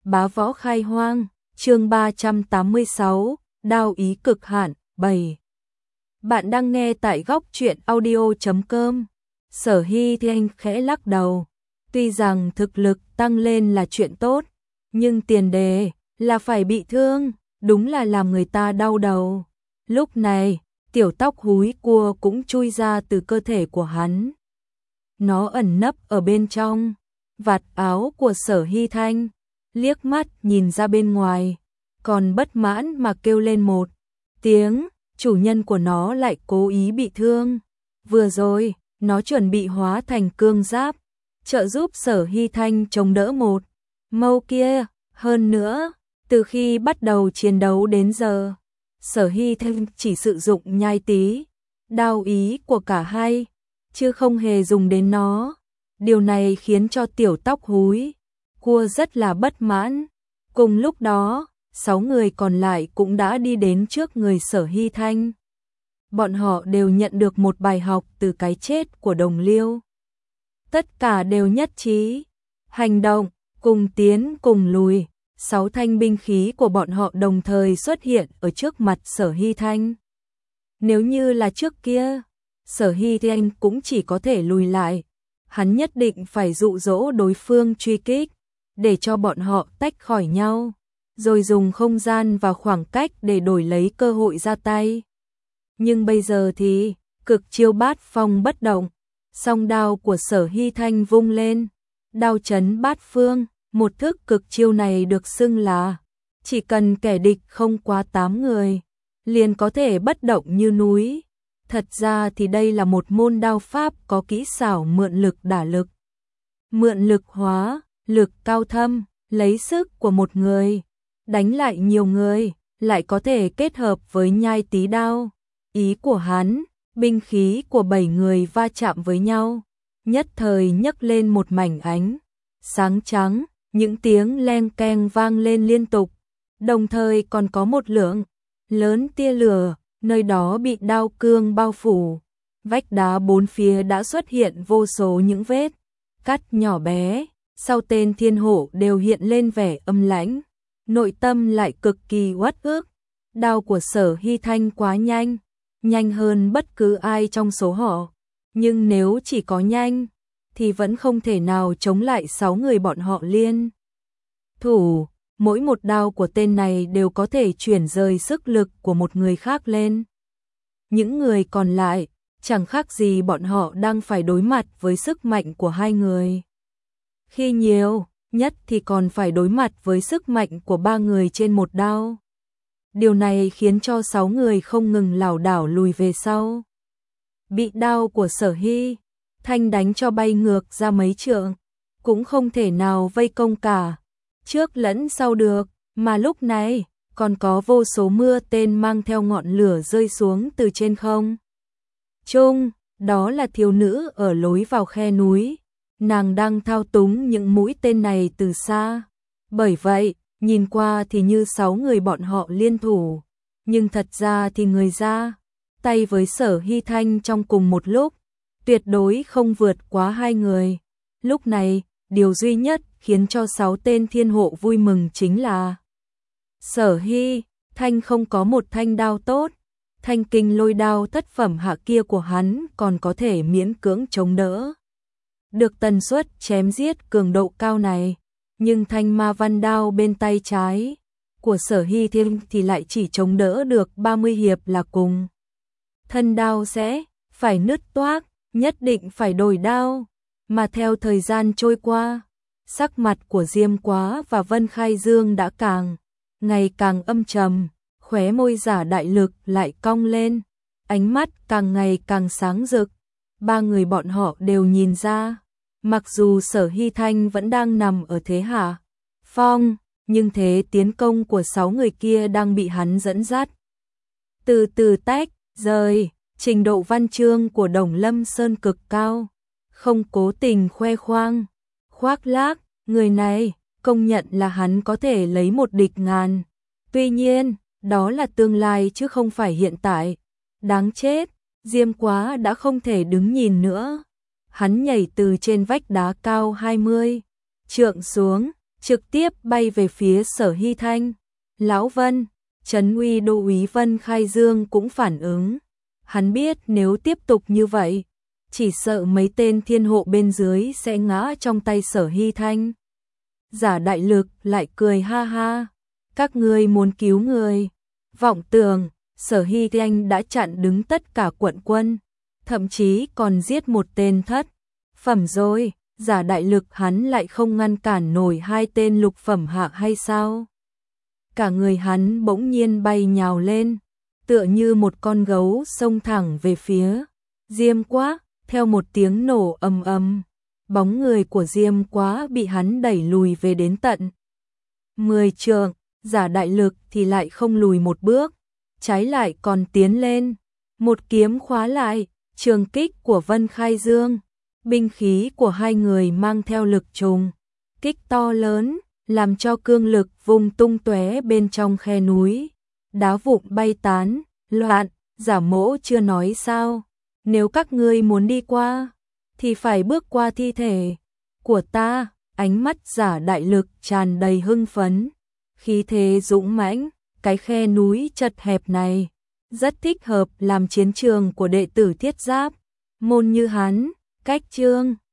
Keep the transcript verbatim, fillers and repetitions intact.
Bá võ khai hoang, chương ba trăm tám mươi sáu, đao ý cực hạn, bảy. Bạn đang nghe tại góc truyện audio chấm com. Sở Hy Thanh khẽ lắc đầu. Tuy rằng thực lực tăng lên là chuyện tốt, nhưng tiền đề là phải bị thương, đúng là làm người ta đau đầu. Lúc này, tiểu tóc húi cua cũng chui ra từ cơ thể của hắn. Nó ẩn nấp ở bên trong vạt áo của Sở Hy Thanh, liếc mắt nhìn ra bên ngoài, còn bất mãn mà kêu lên một tiếng, chủ nhân của nó lại cố ý bị thương. Vừa rồi, nó chuẩn bị hóa thành cương giáp, trợ giúp Sở Hy Thanh chống đỡ một mâu kia. Hơn nữa, từ khi bắt đầu chiến đấu đến giờ, Sở Hy Thanh chỉ sử dụng nhai tí, đao ý của cả hai, chứ không hề dùng đến nó. Điều này khiến cho tiểu tóc húi cua rất là bất mãn. Cùng lúc đó, sáu người còn lại cũng đã đi đến trước người Sở Hy Thanh. Bọn họ đều nhận được một bài học từ cái chết của Đồng Liêu. Tất cả đều nhất trí, hành động, cùng tiến cùng lùi. Sáu thanh binh khí của bọn họ đồng thời xuất hiện ở trước mặt Sở Hy Thanh. Nếu như là trước kia, Sở Hy Thanh cũng chỉ có thể lùi lại. Hắn nhất định phải dụ dỗ đối phương truy kích, để cho bọn họ tách khỏi nhau, rồi dùng không gian và khoảng cách để đổi lấy cơ hội ra tay. Nhưng bây giờ thì, cực chiêu bát phong bất động, song đao của Sở Hy Thanh vung lên, đao chấn bát phương. Một thức cực chiêu này được xưng là chỉ cần kẻ địch không quá tám người, liền có thể bất động như núi. Thật ra thì đây là một môn đao pháp có kỹ xảo mượn lực đả lực. Mượn lực hóa, lực cao thâm, lấy sức của một người, đánh lại nhiều người, lại có thể kết hợp với nhai tí đao. Ý của hắn, binh khí của bảy người va chạm với nhau, nhất thời nhấc lên một mảnh ánh sáng trắng. Những tiếng leng keng vang lên liên tục, đồng thời còn có một lượng lớn tia lửa, nơi đó bị đao cương bao phủ. Vách đá bốn phía đã xuất hiện vô số những vết cắt nhỏ bé, sau tên thiên hổ đều hiện lên vẻ âm lãnh, nội tâm lại cực kỳ uất ức. Đao của Sở Hy Thanh quá nhanh, nhanh hơn bất cứ ai trong số họ, nhưng nếu chỉ có nhanh, thì vẫn không thể nào chống lại sáu người bọn họ liên thủ. Mỗi một đao của tên này đều có thể chuyển rời sức lực của một người khác lên. Những người còn lại, chẳng khác gì bọn họ đang phải đối mặt với sức mạnh của hai người. Khi nhiều nhất thì còn phải đối mặt với sức mạnh của ba người trên một đao. Điều này khiến cho sáu người không ngừng lảo đảo lùi về sau. Bị đao của Sở Hy Thanh đánh cho bay ngược ra mấy trượng, cũng không thể nào vây công cả trước lẫn sau được, mà lúc này còn có vô số mưa tên mang theo ngọn lửa rơi xuống từ trên không trung. Đó là thiếu nữ ở lối vào khe núi, nàng đang thao túng những mũi tên này từ xa. Bởi vậy, nhìn qua thì như sáu người bọn họ liên thủ, nhưng thật ra thì người ra tay với Sở Hy Thanh trong cùng một lúc tuyệt đối không vượt quá hai người. Lúc này, điều duy nhất khiến cho sáu tên thiên hộ vui mừng chính là Sở Hy Thanh không có một thanh đao tốt, thanh kinh lôi đao thất phẩm hạ kia của hắn còn có thể miễn cưỡng chống đỡ được tần suất chém giết cường độ cao này, nhưng thanh ma văn đao bên tay trái của Sở Hy Thanh thì lại chỉ chống đỡ được ba mươi hiệp là cùng. Thân đao sẽ phải nứt toác, nhất định phải đổi đao. Mà theo thời gian trôi qua, sắc mặt của Diêm Quá và Vân Khai Dương đã càng ngày càng âm trầm, khóe môi giả đại lực lại cong lên, ánh mắt càng ngày càng sáng rực. Ba người bọn họ đều nhìn ra, mặc dù Sở Hy Thanh vẫn đang nằm ở thế hạ phong, nhưng thế tiến công của sáu người kia đang bị hắn dẫn dắt từ từ tách rời. Trình độ văn chương của Đồng Lâm Sơn cực cao, không cố tình khoe khoang, khoác lác, người này công nhận là hắn có thể lấy một địch ngàn. Tuy nhiên, đó là tương lai chứ không phải hiện tại. Đáng chết, Diêm Quá đã không thể đứng nhìn nữa. Hắn nhảy từ trên vách đá cao hai mươi trượng xuống, trực tiếp bay về phía Sở Hy Thanh. Lão Vân, Trấn Uy Đô úy Vân Khai Dương cũng phản ứng. Hắn biết nếu tiếp tục như vậy, chỉ sợ mấy tên thiên hộ bên dưới sẽ ngã trong tay Sở Hy Thanh. Giả Đại Lực lại cười ha ha, các ngươi muốn cứu người, vọng tưởng. Sở Hy Thanh đã chặn đứng tất cả quận quân, thậm chí còn giết một tên thất phẩm rồi, Giả Đại Lực hắn lại không ngăn cản nổi hai tên lục phẩm hạ hay sao? Cả người hắn bỗng nhiên bay nhào lên, tựa như một con gấu xông thẳng về phía Diêm Quá. Theo một tiếng nổ ầm ầm, bóng người của Diêm Quá bị hắn đẩy lùi về đến tận mười trượng. Giả Đại Lực thì lại không lùi một bước, trái lại còn tiến lên, một kiếm khóa lại trường kích của Vân Khai Dương. Binh khí của hai người mang theo lực trùng kích to lớn, làm cho cương lực vùng tung tóe bên trong khe núi, đá vụn bay tán loạn. Giả Mỗ chưa nói sao, nếu các ngươi muốn đi qua thì phải bước qua thi thể của ta. Ánh mắt Giả Đại Lực tràn đầy hưng phấn, khí thế dũng mãnh. Cái khe núi chật hẹp này rất thích hợp làm chiến trường của đệ tử thiết giáp môn như hắn. Cách chương